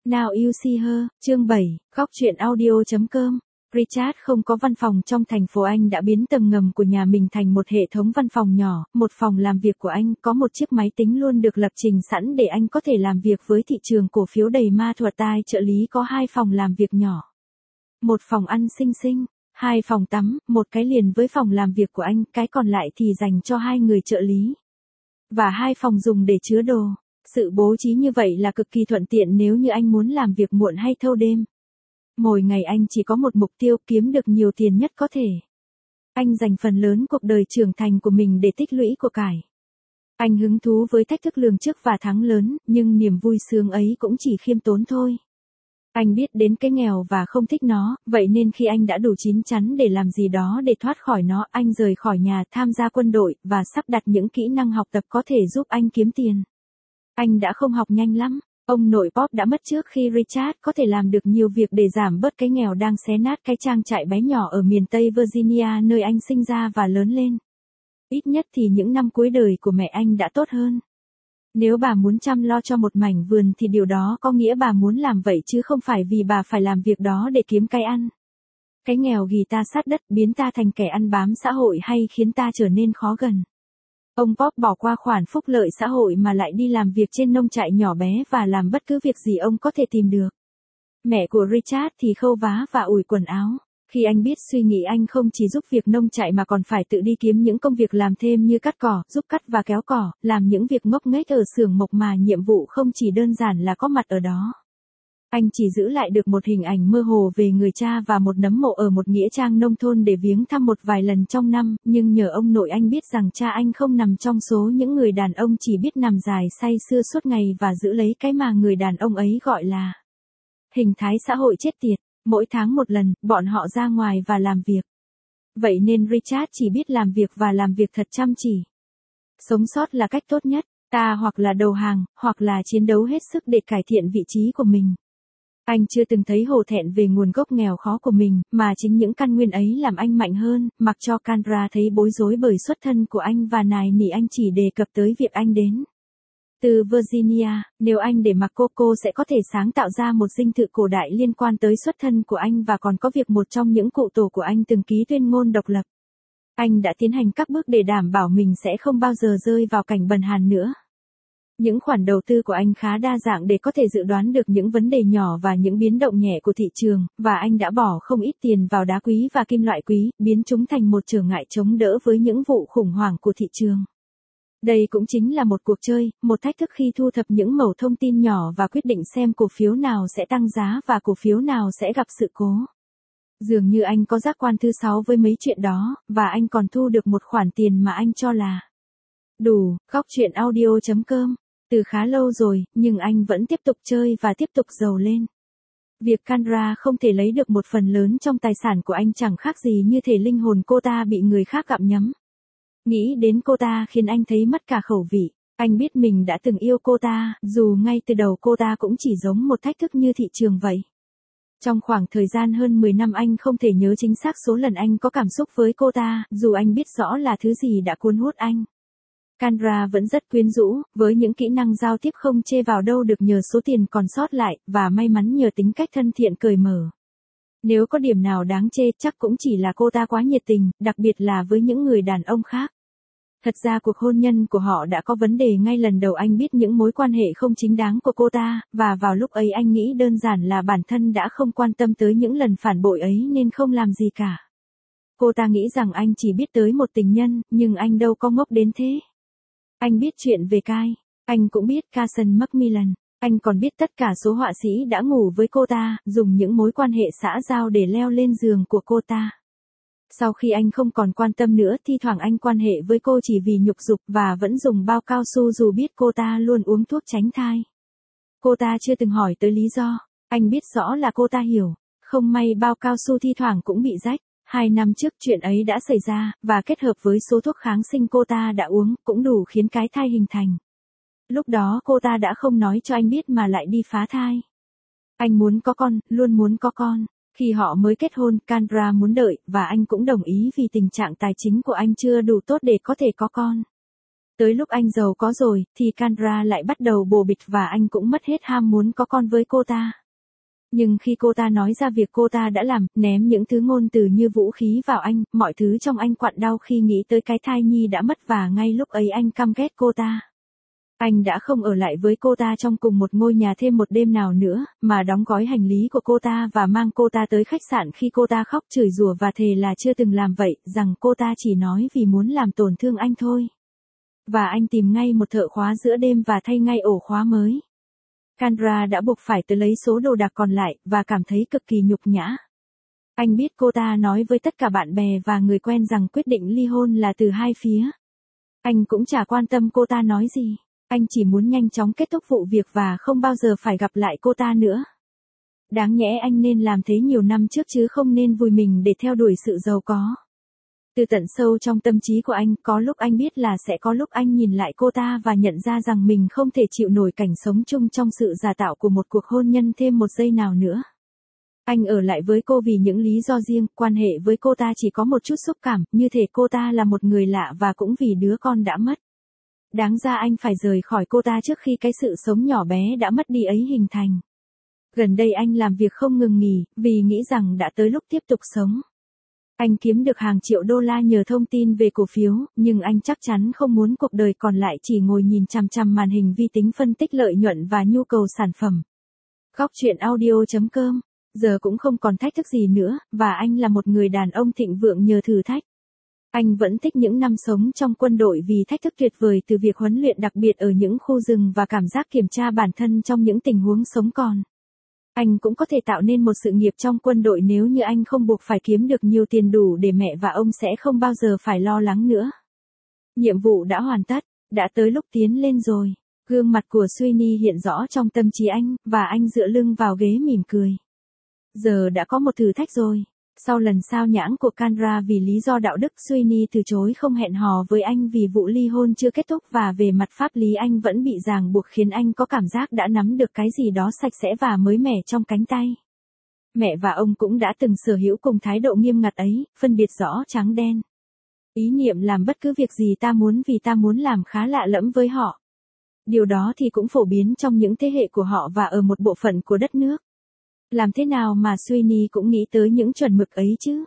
Now You See Her, chương 7, góc truyện audio.com. Richard không có văn phòng trong thành phố Anh đã biến tầng ngầm của nhà mình thành một hệ thống văn phòng nhỏ, một phòng làm việc của anh có một chiếc máy tính luôn được lập trình sẵn để anh có thể làm việc với thị trường cổ phiếu đầy ma thuật. Tai trợ lý có 2 phòng làm việc nhỏ. Một phòng ăn xinh xinh, 2 phòng tắm, một cái liền với phòng làm việc của anh, cái còn lại thì dành cho 2 người trợ lý. Và 2 phòng dùng để chứa đồ. Sự bố trí như vậy là cực kỳ thuận tiện nếu như anh muốn làm việc muộn hay thâu đêm. Mỗi ngày anh chỉ có một mục tiêu: kiếm được nhiều tiền nhất có thể. Anh dành phần lớn cuộc đời trưởng thành của mình để tích lũy của cải. Anh hứng thú với thách thức lường trước và thắng lớn, nhưng niềm vui sướng ấy cũng chỉ khiêm tốn thôi. Anh biết đến cái nghèo và không thích nó, vậy nên khi anh đã đủ chín chắn để làm gì đó để thoát khỏi nó, anh rời khỏi nhà, tham gia quân đội, và sắp đặt những kỹ năng học tập có thể giúp anh kiếm tiền. Anh đã không học nhanh lắm. Ông nội Bob đã mất trước khi Richard có thể làm được nhiều việc để giảm bớt cái nghèo đang xé nát cái trang trại bé nhỏ ở miền Tây Virginia nơi anh sinh ra và lớn lên. Ít nhất thì những năm cuối đời của mẹ anh đã tốt hơn. Nếu bà muốn chăm lo cho một mảnh vườn thì điều đó có nghĩa bà muốn làm vậy chứ không phải vì bà phải làm việc đó để kiếm cái ăn. Cái nghèo ghì ta sát đất, biến ta thành kẻ ăn bám xã hội hay khiến ta trở nên khó gần. Ông Bob bỏ qua khoản phúc lợi xã hội mà lại đi làm việc trên nông trại nhỏ bé và làm bất cứ việc gì ông có thể tìm được. Mẹ của Richard thì khâu vá và ủi quần áo. Khi anh biết suy nghĩ, anh không chỉ giúp việc nông trại mà còn phải tự đi kiếm những công việc làm thêm như cắt cỏ, giúp cắt và kéo cỏ, làm những việc ngốc nghếch ở xưởng mộc mà nhiệm vụ không chỉ đơn giản là có mặt ở đó. Anh chỉ giữ lại được một hình ảnh mơ hồ về người cha và một nấm mộ ở một nghĩa trang nông thôn để viếng thăm một vài lần trong năm, nhưng nhờ ông nội anh biết rằng cha anh không nằm trong số những người đàn ông chỉ biết nằm dài say sưa suốt ngày và giữ lấy cái mà người đàn ông ấy gọi là hình thái xã hội chết tiệt. Mỗi tháng một lần, bọn họ ra ngoài và làm việc. Vậy nên Richard chỉ biết làm việc và làm việc thật chăm chỉ. Sống sót là cách tốt nhất, ta hoặc là đầu hàng, hoặc là chiến đấu hết sức để cải thiện vị trí của mình. Anh chưa từng thấy hổ thẹn về nguồn gốc nghèo khó của mình, mà chính những căn nguyên ấy làm anh mạnh hơn, mặc cho Kendra thấy bối rối bởi xuất thân của anh và nài nỉ anh chỉ đề cập tới việc anh đến từ Virginia. Nếu anh để mặc cô sẽ có thể sáng tạo ra một dinh thự cổ đại liên quan tới xuất thân của anh và còn có việc một trong những cụ tổ của anh từng ký tuyên ngôn độc lập. Anh đã tiến hành các bước để đảm bảo mình sẽ không bao giờ rơi vào cảnh bần hàn nữa. Những khoản đầu tư của anh khá đa dạng để có thể dự đoán được những vấn đề nhỏ và những biến động nhẹ của thị trường, và anh đã bỏ không ít tiền vào đá quý và kim loại quý, biến chúng thành một trở ngại chống đỡ với những vụ khủng hoảng của thị trường. Đây cũng chính là một cuộc chơi, một thách thức khi thu thập những mẩu thông tin nhỏ và quyết định xem cổ phiếu nào sẽ tăng giá và cổ phiếu nào sẽ gặp sự cố. Dường như anh có giác quan thứ 6 với mấy chuyện đó, và anh còn thu được một khoản tiền mà anh cho là đủ. Góc truyện audio.com. Từ khá lâu rồi, nhưng anh vẫn tiếp tục chơi và tiếp tục giàu lên. Việc Kendra không thể lấy được một phần lớn trong tài sản của anh chẳng khác gì như thể linh hồn cô ta bị người khác gặm nhấm. Nghĩ đến cô ta khiến anh thấy mất cả khẩu vị. Anh biết mình đã từng yêu cô ta, dù ngay từ đầu cô ta cũng chỉ giống một thách thức như thị trường vậy. Trong khoảng thời gian hơn 10 năm anh không thể nhớ chính xác số lần anh có cảm xúc với cô ta, dù anh biết rõ là thứ gì đã cuốn hút anh. Kendra vẫn rất quyến rũ, với những kỹ năng giao tiếp không chê vào đâu được nhờ số tiền còn sót lại, và may mắn nhờ tính cách thân thiện cởi mở. Nếu có điểm nào đáng chê chắc cũng chỉ là cô ta quá nhiệt tình, đặc biệt là với những người đàn ông khác. Thật ra cuộc hôn nhân của họ đã có vấn đề ngay lần đầu anh biết những mối quan hệ không chính đáng của cô ta, và vào lúc ấy anh nghĩ đơn giản là bản thân đã không quan tâm tới những lần phản bội ấy nên không làm gì cả. Cô ta nghĩ rằng anh chỉ biết tới một tình nhân, nhưng anh đâu có ngốc đến thế. Anh biết chuyện về Kai, anh cũng biết Carson Macmillan, anh còn biết tất cả số họa sĩ đã ngủ với cô ta, dùng những mối quan hệ xã giao để leo lên giường của cô ta. Sau khi anh không còn quan tâm nữa, thi thoảng anh quan hệ với cô chỉ vì nhục dục và vẫn dùng bao cao su dù biết cô ta luôn uống thuốc tránh thai. Cô ta chưa từng hỏi tới lý do, anh biết rõ là cô ta hiểu, không may bao cao su thi thoảng cũng bị rách. 2 năm trước chuyện ấy đã xảy ra, và kết hợp với số thuốc kháng sinh cô ta đã uống, cũng đủ khiến cái thai hình thành. Lúc đó cô ta đã không nói cho anh biết mà lại đi phá thai. Anh muốn có con, luôn muốn có con. Khi họ mới kết hôn, Kendra muốn đợi, và anh cũng đồng ý vì tình trạng tài chính của anh chưa đủ tốt để có thể có con. Tới lúc anh giàu có rồi, thì Kendra lại bắt đầu bồ bịch và anh cũng mất hết ham muốn có con với cô ta. Nhưng khi cô ta nói ra việc cô ta đã làm, ném những thứ ngôn từ như vũ khí vào anh, mọi thứ trong anh quặn đau khi nghĩ tới cái thai nhi đã mất và ngay lúc ấy anh căm ghét cô ta. Anh đã không ở lại với cô ta trong cùng một ngôi nhà thêm một đêm nào nữa, mà đóng gói hành lý của cô ta và mang cô ta tới khách sạn khi cô ta khóc chửi rủa và thề là chưa từng làm vậy, rằng cô ta chỉ nói vì muốn làm tổn thương anh thôi. Và anh tìm ngay một thợ khóa giữa đêm và thay ngay ổ khóa mới. Kendra đã buộc phải tới lấy số đồ đạc còn lại, và cảm thấy cực kỳ nhục nhã. Anh biết cô ta nói với tất cả bạn bè và người quen rằng quyết định ly hôn là từ hai phía. Anh cũng chả quan tâm cô ta nói gì. Anh chỉ muốn nhanh chóng kết thúc vụ việc và không bao giờ phải gặp lại cô ta nữa. Đáng nhẽ anh nên làm thế nhiều năm trước chứ không nên vùi mình để theo đuổi sự giàu có. Từ tận sâu trong tâm trí của anh, có lúc anh biết là sẽ có lúc anh nhìn lại cô ta và nhận ra rằng mình không thể chịu nổi cảnh sống chung trong sự giả tạo của một cuộc hôn nhân thêm một giây nào nữa. Anh ở lại với cô vì những lý do riêng, quan hệ với cô ta chỉ có một chút xúc cảm, như thể cô ta là một người lạ và cũng vì đứa con đã mất. Đáng ra anh phải rời khỏi cô ta trước khi cái sự sống nhỏ bé đã mất đi ấy hình thành. Gần đây anh làm việc không ngừng nghỉ, vì nghĩ rằng đã tới lúc tiếp tục sống. Anh kiếm được hàng triệu đô la nhờ thông tin về cổ phiếu, nhưng anh chắc chắn không muốn cuộc đời còn lại chỉ ngồi nhìn chằm chằm màn hình vi tính phân tích lợi nhuận và nhu cầu sản phẩm. Góc chuyện audio.com. Giờ cũng không còn thách thức gì nữa, và anh là một người đàn ông thịnh vượng nhờ thử thách. Anh vẫn thích những năm sống trong quân đội vì thách thức tuyệt vời từ việc huấn luyện đặc biệt ở những khu rừng và cảm giác kiểm tra bản thân trong những tình huống sống còn. Anh cũng có thể tạo nên một sự nghiệp trong quân đội nếu như anh không buộc phải kiếm được nhiều tiền đủ để mẹ và ông sẽ không bao giờ phải lo lắng nữa. Nhiệm vụ đã hoàn tất, đã tới lúc tiến lên rồi. Gương mặt của Sweeney hiện rõ trong tâm trí anh, và anh dựa lưng vào ghế mỉm cười. Giờ đã có một thử thách rồi. Sau lần sao nhãng của Kendra vì lý do đạo đức, Sweeney từ chối không hẹn hò với anh vì vụ ly hôn chưa kết thúc và về mặt pháp lý anh vẫn bị ràng buộc khiến anh có cảm giác đã nắm được cái gì đó sạch sẽ và mới mẻ trong cánh tay. Mẹ và ông cũng đã từng sở hữu cùng thái độ nghiêm ngặt ấy, phân biệt rõ trắng đen. Ý niệm làm bất cứ việc gì ta muốn vì ta muốn làm khá lạ lẫm với họ. Điều đó thì cũng phổ biến trong những thế hệ của họ và ở một bộ phận của đất nước. Làm thế nào mà Sweeney cũng nghĩ tới những chuẩn mực ấy chứ?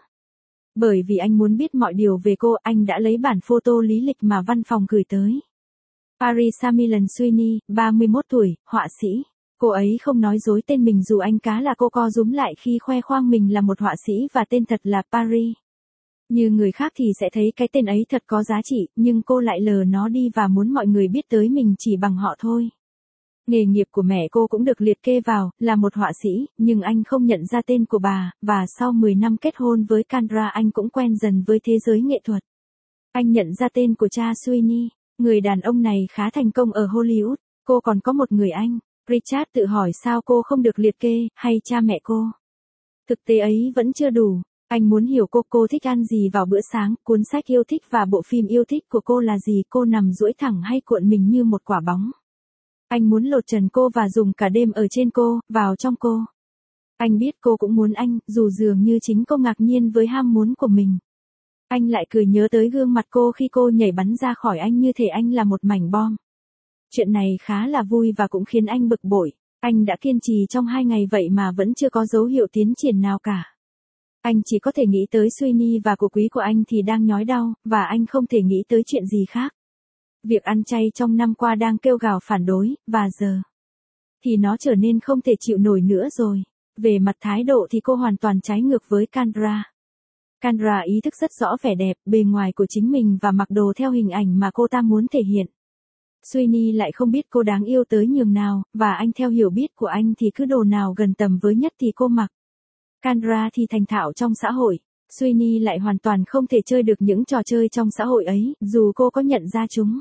Bởi vì anh muốn biết mọi điều về cô, anh đã lấy bản photo lý lịch mà văn phòng gửi tới. Paris Samillan Sweeney, 31 tuổi, họa sĩ. Cô ấy không nói dối tên mình dù anh cá là cô co rúm lại khi khoe khoang mình là một họa sĩ và tên thật là Paris. Như người khác thì sẽ thấy cái tên ấy thật có giá trị, nhưng cô lại lờ nó đi và muốn mọi người biết tới mình chỉ bằng họ thôi. Nghề nghiệp của mẹ cô cũng được liệt kê vào, là một họa sĩ, nhưng anh không nhận ra tên của bà, và sau 10 năm kết hôn với Kendra anh cũng quen dần với thế giới nghệ thuật. Anh nhận ra tên của cha Sweeney, người đàn ông này khá thành công ở Hollywood, cô còn có một người anh. Richard tự hỏi sao cô không được liệt kê, hay cha mẹ cô. Thực tế ấy vẫn chưa đủ, anh muốn hiểu cô thích ăn gì vào bữa sáng, cuốn sách yêu thích và bộ phim yêu thích của cô là gì, cô nằm duỗi thẳng hay cuộn mình như một quả bóng. Anh muốn lột trần cô và dùng cả đêm ở trên cô, vào trong cô. Anh biết cô cũng muốn anh, dù dường như chính cô ngạc nhiên với ham muốn của mình. Anh lại cười nhớ tới gương mặt cô khi cô nhảy bắn ra khỏi anh như thể anh là một mảnh bom. Chuyện này khá là vui và cũng khiến anh bực bội. Anh đã kiên trì trong 2 ngày vậy mà vẫn chưa có dấu hiệu tiến triển nào cả. Anh chỉ có thể nghĩ tới Sweeney và cô quý của anh thì đang nhói đau, và anh không thể nghĩ tới chuyện gì khác. Việc ăn chay trong năm qua đang kêu gào phản đối, và giờ thì nó trở nên không thể chịu nổi nữa rồi. Về mặt thái độ thì cô hoàn toàn trái ngược với Kendra. Kendra ý thức rất rõ vẻ đẹp, bề ngoài của chính mình và mặc đồ theo hình ảnh mà cô ta muốn thể hiện. Sweeney lại không biết cô đáng yêu tới nhường nào, và anh theo hiểu biết của anh thì cứ đồ nào gần tầm với nhất thì cô mặc. Kendra thì thành thạo trong xã hội. Sweeney lại hoàn toàn không thể chơi được những trò chơi trong xã hội ấy, dù cô có nhận ra chúng.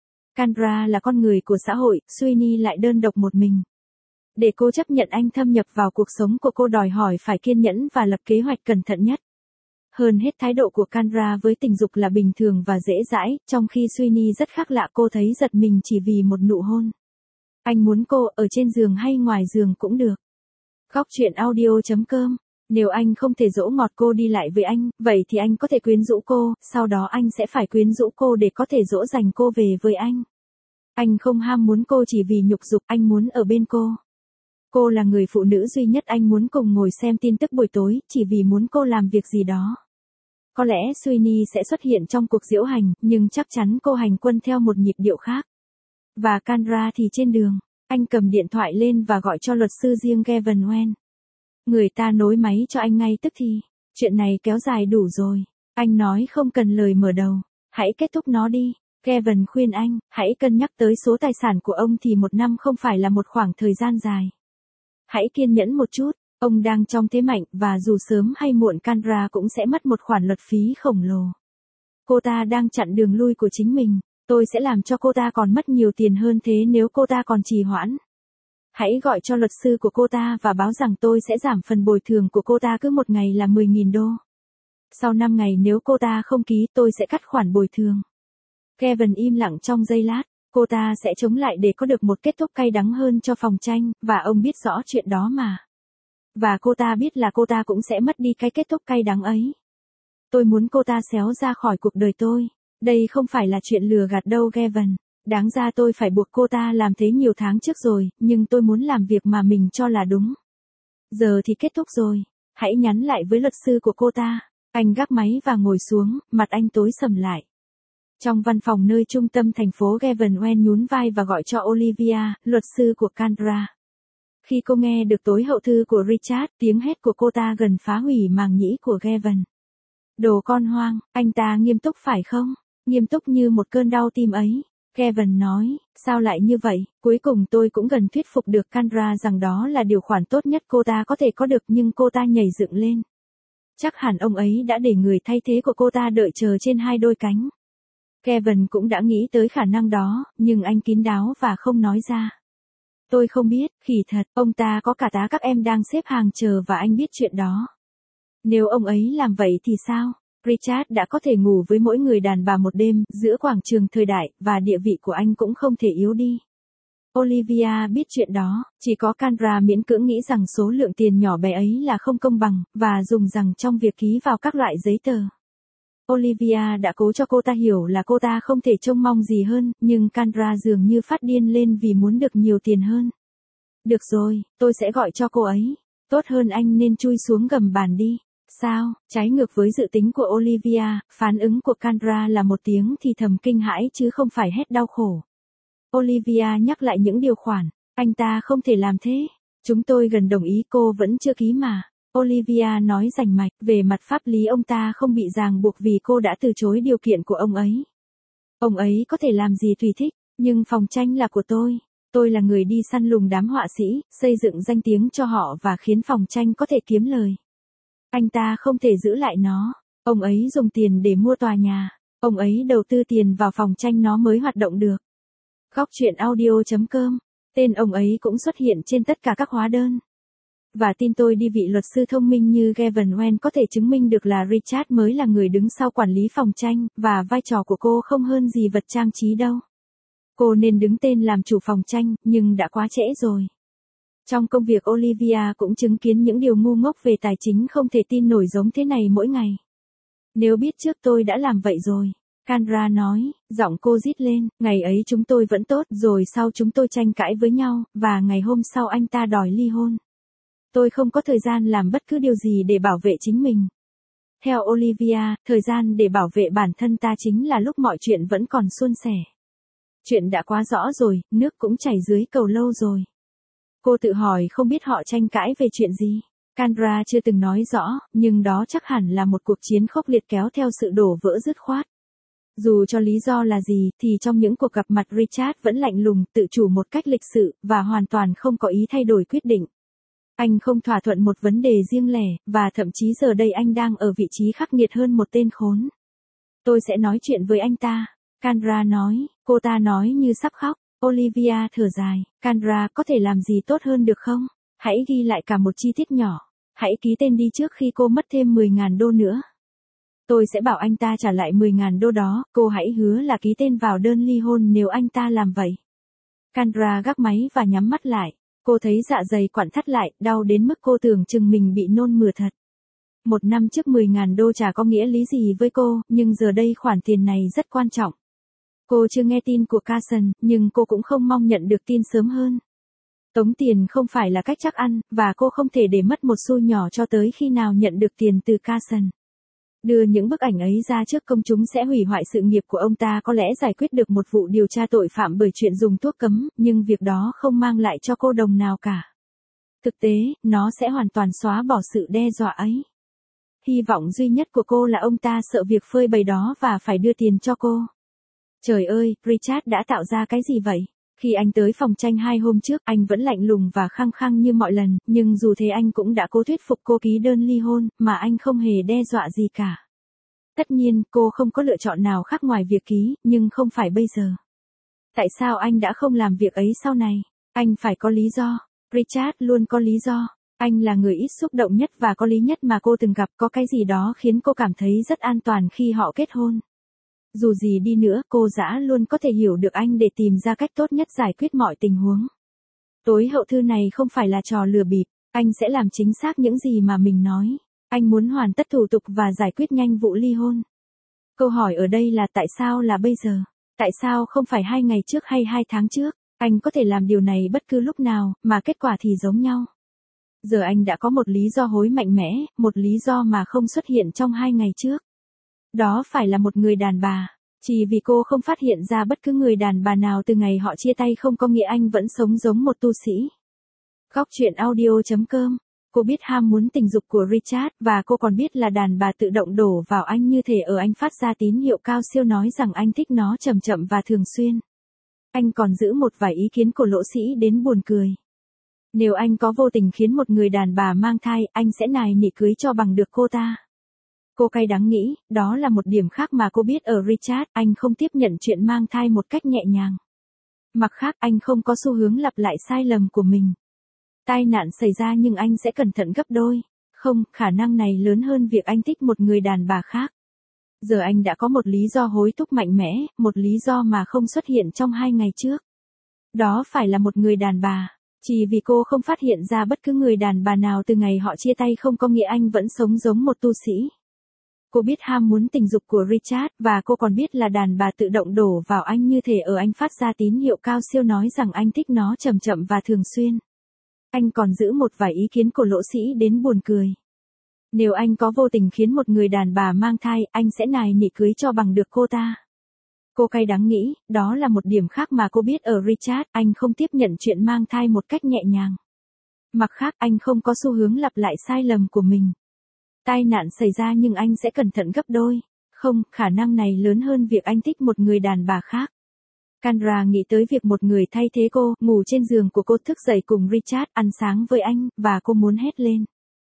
Kendra là con người của xã hội, Sweeney lại đơn độc một mình. Để cô chấp nhận anh thâm nhập vào cuộc sống của cô đòi hỏi phải kiên nhẫn và lập kế hoạch cẩn thận nhất. Hơn hết thái độ của Kendra với tình dục là bình thường và dễ dãi, trong khi Sweeney rất khác lạ, cô thấy giật mình chỉ vì một nụ hôn. Anh muốn cô ở trên giường hay ngoài giường cũng được. Góc chuyện audio.com Nếu anh không thể dỗ ngọt cô đi lại với anh, vậy thì anh có thể quyến rũ cô, sau đó anh sẽ phải quyến rũ cô để có thể dỗ dành cô về với anh. Anh không ham muốn cô chỉ vì nhục dục, anh muốn ở bên cô. Cô là người phụ nữ duy nhất anh muốn cùng ngồi xem tin tức buổi tối, chỉ vì muốn cô làm việc gì đó. Có lẽ Sweeney sẽ xuất hiện trong cuộc diễu hành, nhưng chắc chắn cô hành quân theo một nhịp điệu khác. Và Kendra thì trên đường. Anh cầm điện thoại lên và gọi cho luật sư riêng Gavin Wen. Người ta nối máy cho anh ngay tức thì. Chuyện này kéo dài đủ rồi. Anh nói không cần lời mở đầu. Hãy kết thúc nó đi. Gavin khuyên anh, hãy cân nhắc tới số tài sản của ông thì một năm không phải là một khoảng thời gian dài. Hãy kiên nhẫn một chút. Ông đang trong thế mạnh và dù sớm hay muộn Kendra cũng sẽ mất một khoản luật phí khổng lồ. Cô ta đang chặn đường lui của chính mình. Tôi sẽ làm cho cô ta còn mất nhiều tiền hơn thế nếu cô ta còn trì hoãn. Hãy gọi cho luật sư của cô ta và báo rằng tôi sẽ giảm phần bồi thường của cô ta cứ một ngày là 10.000 đô. Sau 5 ngày nếu cô ta không ký tôi sẽ cắt khoản bồi thường. Kevin im lặng trong giây lát. Cô ta sẽ chống lại để có được một kết thúc cay đắng hơn cho phòng tranh, và ông biết rõ chuyện đó mà. Và cô ta biết là cô ta cũng sẽ mất đi cái kết thúc cay đắng ấy. Tôi muốn cô ta xéo ra khỏi cuộc đời tôi. Đây không phải là chuyện lừa gạt đâu Gavin. Đáng ra tôi phải buộc cô ta làm thế nhiều tháng trước rồi, nhưng tôi muốn làm việc mà mình cho là đúng. Giờ thì kết thúc rồi. Hãy nhắn lại với luật sư của cô ta. Anh gác máy và ngồi xuống, mặt anh tối sầm lại. Trong văn phòng nơi trung tâm thành phố Gavin Wen nhún vai và gọi cho Olivia, luật sư của Kendra. Khi cô nghe được tối hậu thư của Richard, tiếng hét của cô ta gần phá hủy màng nhĩ của Gavin. Đồ con hoang, anh ta nghiêm túc phải không? Nghiêm túc như một cơn đau tim ấy. Gavin nói, sao lại như vậy? Cuối cùng tôi cũng gần thuyết phục được Kendra rằng đó là điều khoản tốt nhất cô ta có thể có được nhưng cô ta nhảy dựng lên. Chắc hẳn ông ấy đã để người thay thế của cô ta đợi chờ trên hai đôi cánh. Gavin cũng đã nghĩ tới khả năng đó, nhưng anh kín đáo và không nói ra. Tôi không biết, khỉ thật, ông ta có cả tá các em đang xếp hàng chờ và anh biết chuyện đó. Nếu ông ấy làm vậy thì sao? Richard đã có thể ngủ với mỗi người đàn bà một đêm, giữa quảng trường thời đại, và địa vị của anh cũng không thể yếu đi. Olivia biết chuyện đó, chỉ có Kendra miễn cưỡng nghĩ rằng số lượng tiền nhỏ bé ấy là không công bằng, và dùng rằng trong việc ký vào các loại giấy tờ. Olivia đã cố cho cô ta hiểu là cô ta không thể trông mong gì hơn, nhưng Kendra dường như phát điên lên vì muốn được nhiều tiền hơn. Được rồi, tôi sẽ gọi cho cô ấy. Tốt hơn anh nên chui xuống gầm bàn đi. Sao? Trái ngược với dự tính của Olivia, phản ứng của Kendra là một tiếng thì thầm kinh hãi chứ không phải hét đau khổ. Olivia nhắc lại những điều khoản. Anh ta không thể làm thế. Chúng tôi gần đồng ý cô vẫn chưa ký mà. Olivia nói rành mạch, về mặt pháp lý ông ta không bị ràng buộc vì cô đã từ chối điều kiện của ông ấy. Ông ấy có thể làm gì tùy thích, nhưng phòng tranh là của tôi. Tôi là người đi săn lùng đám họa sĩ, xây dựng danh tiếng cho họ và khiến phòng tranh có thể kiếm lời. Anh ta không thể giữ lại nó. Ông ấy dùng tiền để mua tòa nhà. Ông ấy đầu tư tiền vào phòng tranh nó mới hoạt động được. Góc truyện audio.com. Tên ông ấy cũng xuất hiện trên tất cả các hóa đơn. Và tin tôi đi, vị luật sư thông minh như Gavin Wen có thể chứng minh được là Richard mới là người đứng sau quản lý phòng tranh, và vai trò của cô không hơn gì vật trang trí đâu. Cô nên đứng tên làm chủ phòng tranh, nhưng đã quá trễ rồi. Trong công việc Olivia cũng chứng kiến những điều ngu ngốc về tài chính không thể tin nổi giống thế này mỗi ngày. Nếu biết trước tôi đã làm vậy rồi. Kendra nói, giọng cô rít lên, ngày ấy chúng tôi vẫn tốt, rồi sau chúng tôi tranh cãi với nhau, và ngày hôm sau anh ta đòi ly hôn. Tôi không có thời gian làm bất cứ điều gì để bảo vệ chính mình. Theo Olivia, thời gian để bảo vệ bản thân ta chính là lúc mọi chuyện vẫn còn suôn sẻ. Chuyện đã quá rõ rồi, nước cũng chảy dưới cầu lâu rồi. Cô tự hỏi không biết họ tranh cãi về chuyện gì. Kendra chưa từng nói rõ, nhưng đó chắc hẳn là một cuộc chiến khốc liệt kéo theo sự đổ vỡ dứt khoát. Dù cho lý do là gì, thì trong những cuộc gặp mặt Richard vẫn lạnh lùng, tự chủ một cách lịch sự, và hoàn toàn không có ý thay đổi quyết định. Anh không thỏa thuận một vấn đề riêng lẻ, và thậm chí giờ đây anh đang ở vị trí khắc nghiệt hơn một tên khốn. Tôi sẽ nói chuyện với anh ta. Kendra nói, cô ta nói như sắp khóc. Olivia thở dài, Kendra có thể làm gì tốt hơn được không? Hãy ghi lại cả một chi tiết nhỏ. Hãy ký tên đi trước khi cô mất thêm 10.000 đô nữa. Tôi sẽ bảo anh ta trả lại 10.000 đô đó, cô hãy hứa là ký tên vào đơn ly hôn nếu anh ta làm vậy. Kendra gác máy và nhắm mắt lại. Cô thấy dạ dày quặn thắt lại, đau đến mức cô tưởng chừng mình bị nôn mửa thật. Một năm trước 10.000 đô chả có nghĩa lý gì với cô, nhưng giờ đây khoản tiền này rất quan trọng. Cô chưa nghe tin của Carson, nhưng cô cũng không mong nhận được tin sớm hơn. Tống tiền không phải là cách chắc ăn, và cô không thể để mất một xu nhỏ cho tới khi nào nhận được tiền từ Carson. Đưa những bức ảnh ấy ra trước công chúng sẽ hủy hoại sự nghiệp của ông ta, có lẽ giải quyết được một vụ điều tra tội phạm bởi chuyện dùng thuốc cấm, nhưng việc đó không mang lại cho cô đồng nào cả. Thực tế, nó sẽ hoàn toàn xóa bỏ sự đe dọa ấy. Hy vọng duy nhất của cô là ông ta sợ việc phơi bày đó và phải đưa tiền cho cô. Trời ơi, Richard đã tạo ra cái gì vậy? Khi anh tới phòng tranh 2 hôm trước, anh vẫn lạnh lùng và khăng khăng như mọi lần, nhưng dù thế anh cũng đã cố thuyết phục cô ký đơn ly hôn, mà anh không hề đe dọa gì cả. Tất nhiên, cô không có lựa chọn nào khác ngoài việc ký, nhưng không phải bây giờ. Tại sao anh đã không làm việc ấy sau này? Anh phải có lý do. Richard luôn có lý do. Anh là người ít xúc động nhất và có lý nhất mà cô từng gặp, có cái gì đó khiến cô cảm thấy rất an toàn khi họ kết hôn. Dù gì đi nữa, cô dã luôn có thể hiểu được anh để tìm ra cách tốt nhất giải quyết mọi tình huống. Tối hậu thư này không phải là trò lừa bịp, anh sẽ làm chính xác những gì mà mình nói. Anh muốn hoàn tất thủ tục và giải quyết nhanh vụ ly hôn. Câu hỏi ở đây là tại sao là bây giờ? Tại sao không phải 2 ngày trước hay 2 tháng trước? Anh có thể làm điều này bất cứ lúc nào, mà kết quả thì giống nhau. Giờ anh đã có một lý do hối mạnh mẽ, một lý do mà không xuất hiện trong 2 ngày trước. Đó phải là một người đàn bà. Chỉ vì cô không phát hiện ra bất cứ người đàn bà nào từ ngày họ chia tay không có nghĩa anh vẫn sống giống một tu sĩ. Góc truyện audio.com. Cô biết ham muốn tình dục của Richard, và cô còn biết là đàn bà tự động đổ vào anh như thể ở anh phát ra tín hiệu cao siêu nói rằng anh thích nó chậm chậm và thường xuyên. Anh còn giữ một vài ý kiến của lỗ sĩ đến buồn cười. Nếu anh có vô tình khiến một người đàn bà mang thai, anh sẽ nài nỉ cưới cho bằng được cô ta. Cô cay đắng nghĩ, đó là một điểm khác mà cô biết ở Richard, anh không tiếp nhận chuyện mang thai một cách nhẹ nhàng. Mặt khác, anh không có xu hướng lặp lại sai lầm của mình. Tai nạn xảy ra nhưng anh sẽ cẩn thận gấp đôi. Không, khả năng này lớn hơn việc anh thích một người đàn bà khác. Giờ anh đã có một lý do hối thúc mạnh mẽ, một lý do mà không xuất hiện trong 2 ngày trước. Đó phải là một người đàn bà. Chỉ vì cô không phát hiện ra bất cứ người đàn bà nào từ ngày họ chia tay không có nghĩa anh vẫn sống giống một tu sĩ. Cô biết ham muốn tình dục của Richard, và cô còn biết là đàn bà tự động đổ vào anh như thể ở anh phát ra tín hiệu cao siêu nói rằng anh thích nó chậm chậm và thường xuyên. Anh còn giữ một vài ý kiến của lỗ sĩ đến buồn cười. Nếu anh có vô tình khiến một người đàn bà mang thai, anh sẽ nài nỉ cưới cho bằng được cô ta. Cô cay đắng nghĩ, đó là một điểm khác mà cô biết ở Richard, anh không tiếp nhận chuyện mang thai một cách nhẹ nhàng. Mặt khác, anh không có xu hướng lặp lại sai lầm của mình. Tai nạn xảy ra nhưng anh sẽ cẩn thận gấp đôi. Không, khả năng này lớn hơn việc anh thích một người đàn bà khác. Kendra nghĩ tới việc một người thay thế cô, ngủ trên giường của cô, thức dậy cùng Richard, ăn sáng với anh, và cô muốn hét lên.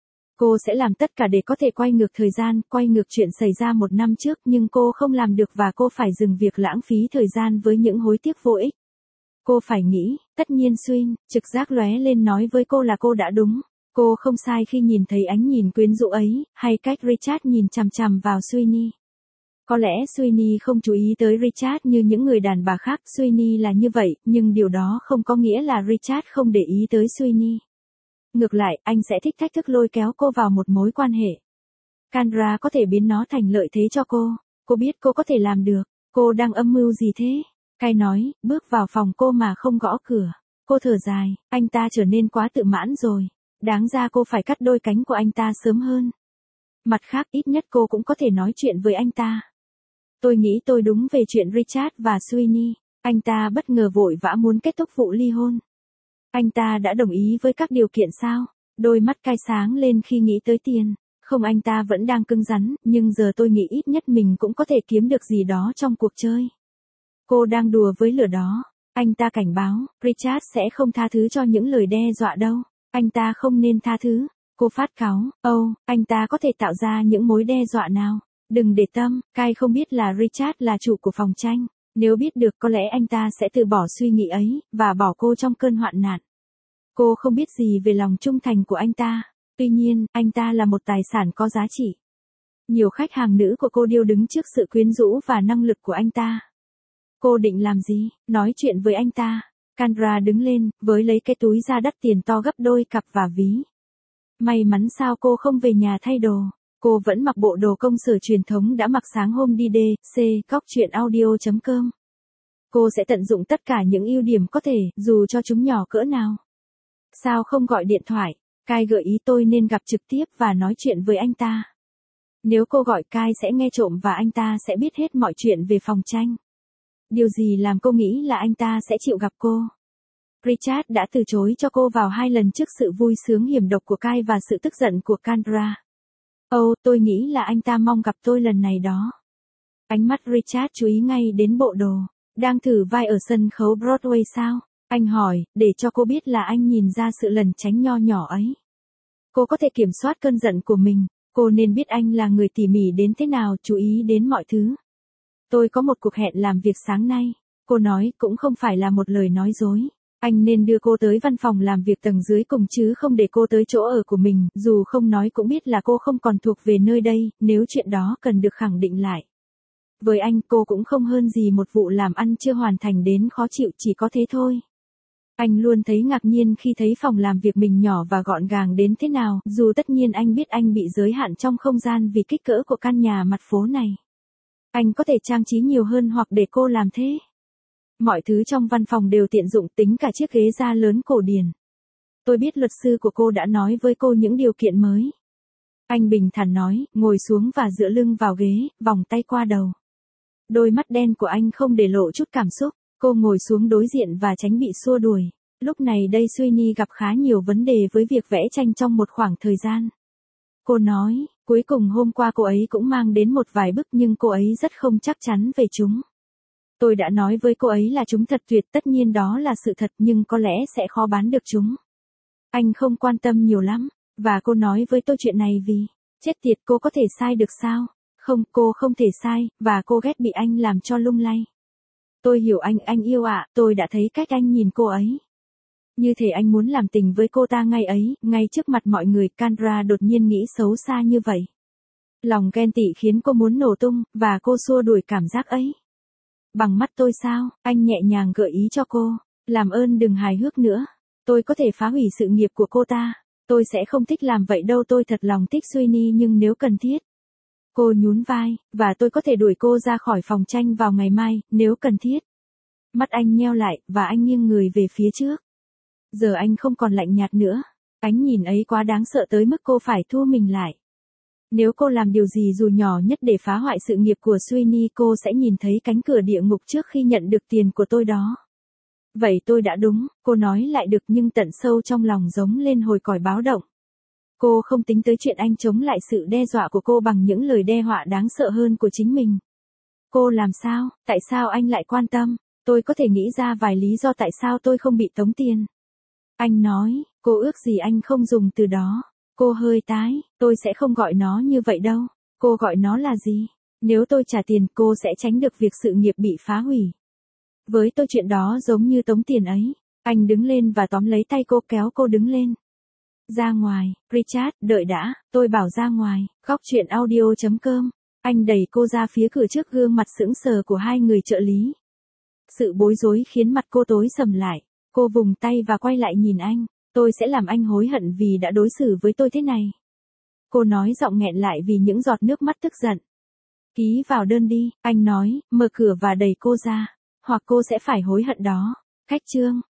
Cô sẽ làm tất cả để có thể quay ngược thời gian, quay ngược chuyện xảy ra 1 năm trước, nhưng cô không làm được và cô phải dừng việc lãng phí thời gian với những hối tiếc vô ích. Cô phải nghĩ, tất nhiên Swin, trực giác lóe lên nói với cô là cô đã đúng. Cô không sai khi nhìn thấy ánh nhìn quyến rũ ấy, hay cách Richard nhìn chằm chằm vào Sweeney. Có lẽ Sweeney không chú ý tới Richard như những người đàn bà khác, Sweeney là như vậy, nhưng điều đó không có nghĩa là Richard không để ý tới Sweeney. Ngược lại, anh sẽ thích thách thức lôi kéo cô vào một mối quan hệ. Kendra có thể biến nó thành lợi thế cho cô. Cô biết cô có thể làm được. Cô đang âm mưu gì thế? Kay nói, bước vào phòng cô mà không gõ cửa. Cô thở dài, anh ta trở nên quá tự mãn rồi. Đáng ra cô phải cắt đôi cánh của anh ta sớm hơn. Mặt khác, ít nhất cô cũng có thể nói chuyện với anh ta. Tôi nghĩ tôi đúng về chuyện Richard và Sweeney. Anh ta bất ngờ vội vã muốn kết thúc vụ ly hôn. Anh ta đã đồng ý với các điều kiện sao? Đôi mắt Kay sáng lên khi nghĩ tới tiền. Không, anh ta vẫn đang cứng rắn, nhưng giờ tôi nghĩ ít nhất mình cũng có thể kiếm được gì đó trong cuộc chơi. Cô đang đùa với lửa đó. Anh ta cảnh báo, Richard sẽ không tha thứ cho những lời đe dọa đâu. Anh ta không nên tha thứ. Cô phát cáu, anh ta có thể tạo ra những mối đe dọa nào? Đừng để tâm, Kay không biết là Richard là chủ của phòng tranh. Nếu biết được có lẽ anh ta sẽ từ bỏ suy nghĩ ấy, và bỏ cô trong cơn hoạn nạn. Cô không biết gì về lòng trung thành của anh ta. Tuy nhiên, anh ta là một tài sản có giá trị. Nhiều khách hàng nữ của cô điêu đứng trước sự quyến rũ và năng lực của anh ta. Cô định làm gì? Nói chuyện với anh ta. Kendra đứng lên, với lấy cái túi da đắt tiền to gấp đôi cặp và ví. May mắn sao cô không về nhà thay đồ. Cô vẫn mặc bộ đồ công sở truyền thống đã mặc sáng hôm đi DC, Cóc Truyện Audio.com. Cô sẽ tận dụng tất cả những ưu điểm có thể, dù cho chúng nhỏ cỡ nào. Sao không gọi điện thoại? Kai gợi ý tôi nên gặp trực tiếp và nói chuyện với anh ta. Nếu cô gọi Kai sẽ nghe trộm và anh ta sẽ biết hết mọi chuyện về phòng tranh. Điều gì làm cô nghĩ là anh ta sẽ chịu gặp cô? Richard đã từ chối cho cô vào 2 lần trước sự vui sướng hiểm độc của Kai và sự tức giận của Kendra. Tôi nghĩ là anh ta mong gặp tôi lần này đó. Ánh mắt Richard chú ý ngay đến bộ đồ. Đang thử vai ở sân khấu Broadway sao? Anh hỏi, để cho cô biết là anh nhìn ra sự lẩn tránh nho nhỏ ấy. Cô có thể kiểm soát cơn giận của mình. Cô nên biết anh là người tỉ mỉ đến thế nào, chú ý đến mọi thứ. Tôi có một cuộc hẹn làm việc sáng nay. Cô nói cũng không phải là một lời nói dối. Anh nên đưa cô tới văn phòng làm việc tầng dưới cùng chứ không để cô tới chỗ ở của mình, dù không nói cũng biết là cô không còn thuộc về nơi đây, nếu chuyện đó cần được khẳng định lại. Với anh cô cũng không hơn gì một vụ làm ăn chưa hoàn thành đến khó chịu, chỉ có thế thôi. Anh luôn thấy ngạc nhiên khi thấy phòng làm việc mình nhỏ và gọn gàng đến thế nào, dù tất nhiên anh biết anh bị giới hạn trong không gian vì kích cỡ của căn nhà mặt phố này. Anh có thể trang trí nhiều hơn hoặc để cô làm thế. Mọi thứ trong văn phòng đều tiện dụng, tính cả chiếc ghế da lớn cổ điển. Tôi biết luật sư của cô đã nói với cô những điều kiện mới. Anh bình thản nói, ngồi xuống và dựa lưng vào ghế, vòng tay qua đầu. Đôi mắt đen của anh không để lộ chút cảm xúc. Cô ngồi xuống đối diện và tránh bị xua đuổi. Lúc này đây Sweeney gặp khá nhiều vấn đề với việc vẽ tranh trong một khoảng thời gian. Cô nói, cuối cùng hôm qua cô ấy cũng mang đến một vài bức nhưng cô ấy rất không chắc chắn về chúng. Tôi đã nói với cô ấy là chúng thật tuyệt, tất nhiên đó là sự thật nhưng có lẽ sẽ khó bán được chúng. Anh không quan tâm nhiều lắm, và cô nói với tôi chuyện này vì, chết tiệt, cô có thể sai được sao? Không, cô không thể sai, và cô ghét bị anh làm cho lung lay. Tôi hiểu anh yêu ạ, tôi đã thấy cách anh nhìn cô ấy. Như thể anh muốn làm tình với cô ta ngay ấy, ngay trước mặt mọi người. Kendra đột nhiên nghĩ xấu xa như vậy. Lòng ghen tị khiến cô muốn nổ tung, và cô xua đuổi cảm giác ấy. Bằng mắt tôi sao? Anh nhẹ nhàng gợi ý cho cô. Làm ơn đừng hài hước nữa. Tôi có thể phá hủy sự nghiệp của cô ta. Tôi sẽ không thích làm vậy đâu, tôi thật lòng thích Sweeney nhưng nếu cần thiết. Cô nhún vai, và tôi có thể đuổi cô ra khỏi phòng tranh vào ngày mai, nếu cần thiết. Mắt anh nheo lại, và anh nghiêng người về phía trước. Giờ anh không còn lạnh nhạt nữa. Ánh nhìn ấy quá đáng sợ tới mức cô phải thu mình lại. Nếu cô làm điều gì dù nhỏ nhất để phá hoại sự nghiệp của Sweeney, cô sẽ nhìn thấy cánh cửa địa ngục trước khi nhận được tiền của tôi đó. Vậy tôi đã đúng, cô nói lại được nhưng tận sâu trong lòng giống lên hồi còi báo động. Cô không tính tới chuyện anh chống lại sự đe dọa của cô bằng những lời đe dọa đáng sợ hơn của chính mình. Cô làm sao? Tại sao anh lại quan tâm? Tôi có thể nghĩ ra vài lý do tại sao tôi không bị tống tiền. Anh nói, cô ước gì anh không dùng từ đó. Cô hơi tái, tôi sẽ không gọi nó như vậy đâu. Cô gọi nó là gì? Nếu tôi trả tiền, cô sẽ tránh được việc sự nghiệp bị phá hủy. Với tôi chuyện đó giống như tống tiền ấy. Anh đứng lên và tóm lấy tay cô, kéo cô đứng lên. Ra ngoài, Richard, đợi đã, tôi bảo ra ngoài. Cóc Truyện Audio.com. Anh đẩy cô ra phía cửa trước gương mặt sững sờ của hai người trợ lý. Sự bối rối khiến mặt cô tối sầm lại. Cô vùng tay và quay lại nhìn anh. Tôi sẽ làm anh hối hận vì đã đối xử với tôi thế này. Cô nói giọng nghẹn lại vì những giọt nước mắt tức giận. Ký vào đơn đi, anh nói, mở cửa và đẩy cô ra. Hoặc cô sẽ phải hối hận đó. Khách trương,